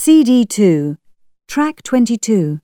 CD2, Track 22.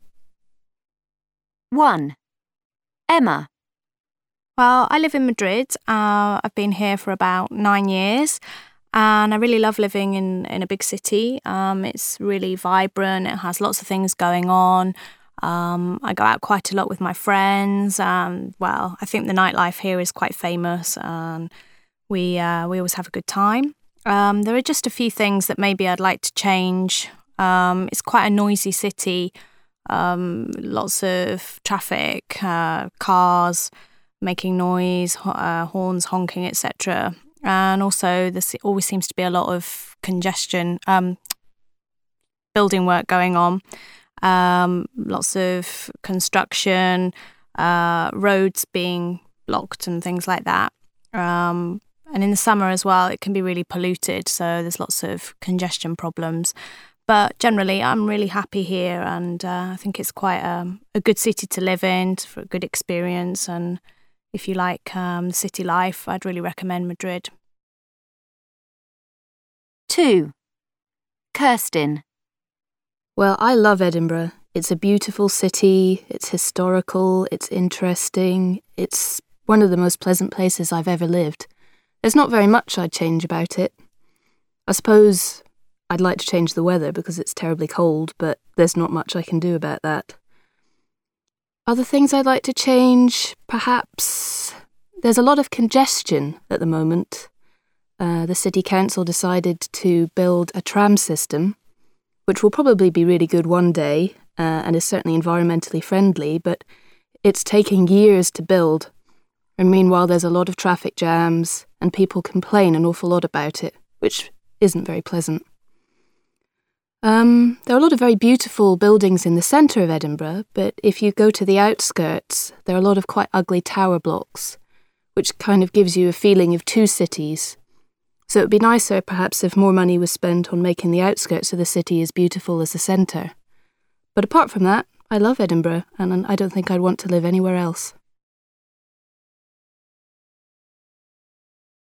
1. Emma. Well, I live in Madrid. I've been here for about 9 years and I really love living in a big city. It's really vibrant. It has lots of things going on. I go out quite a lot with my friends. I think the nightlife here is quite famous and we always have a good time. There are just a few things that maybe I'd like to change. It's quite a noisy city. Lots of traffic, cars making noise, horns honking, etc. And also there always seems to be a lot of congestion, building work going on, lots of construction, roads being blocked and things like that. And in the summer as well, it can be really polluted, so there's lots of congestion problems. But generally, I'm really happy here, and I think it's quite a good city to live in for a good experience. And if you like city life, I'd really recommend Madrid. 2. Kirsten. Well, I love Edinburgh. It's a beautiful city, it's historical, it's interesting, it's one of the most pleasant places I've ever lived. There's not very much I'd change about it. I suppose I'd like to change the weather because it's terribly cold, but there's not much I can do about that. Other things I'd like to change, perhaps there's a lot of congestion at the moment. The city council decided to build a tram system, which will probably be really good one day and is certainly environmentally friendly, but it's taking years to build. And meanwhile, there's a lot of traffic jams and people complain an awful lot about it, which isn't very pleasant. There are a lot of very beautiful buildings in the centre of Edinburgh, but if you go to the outskirts, there are a lot of quite ugly tower blocks, which kind of gives you a feeling of two cities. So it would be nicer, perhaps, if more money was spent on making the outskirts of the city as beautiful as the centre. But apart from that, I love Edinburgh, and I don't think I'd want to live anywhere else.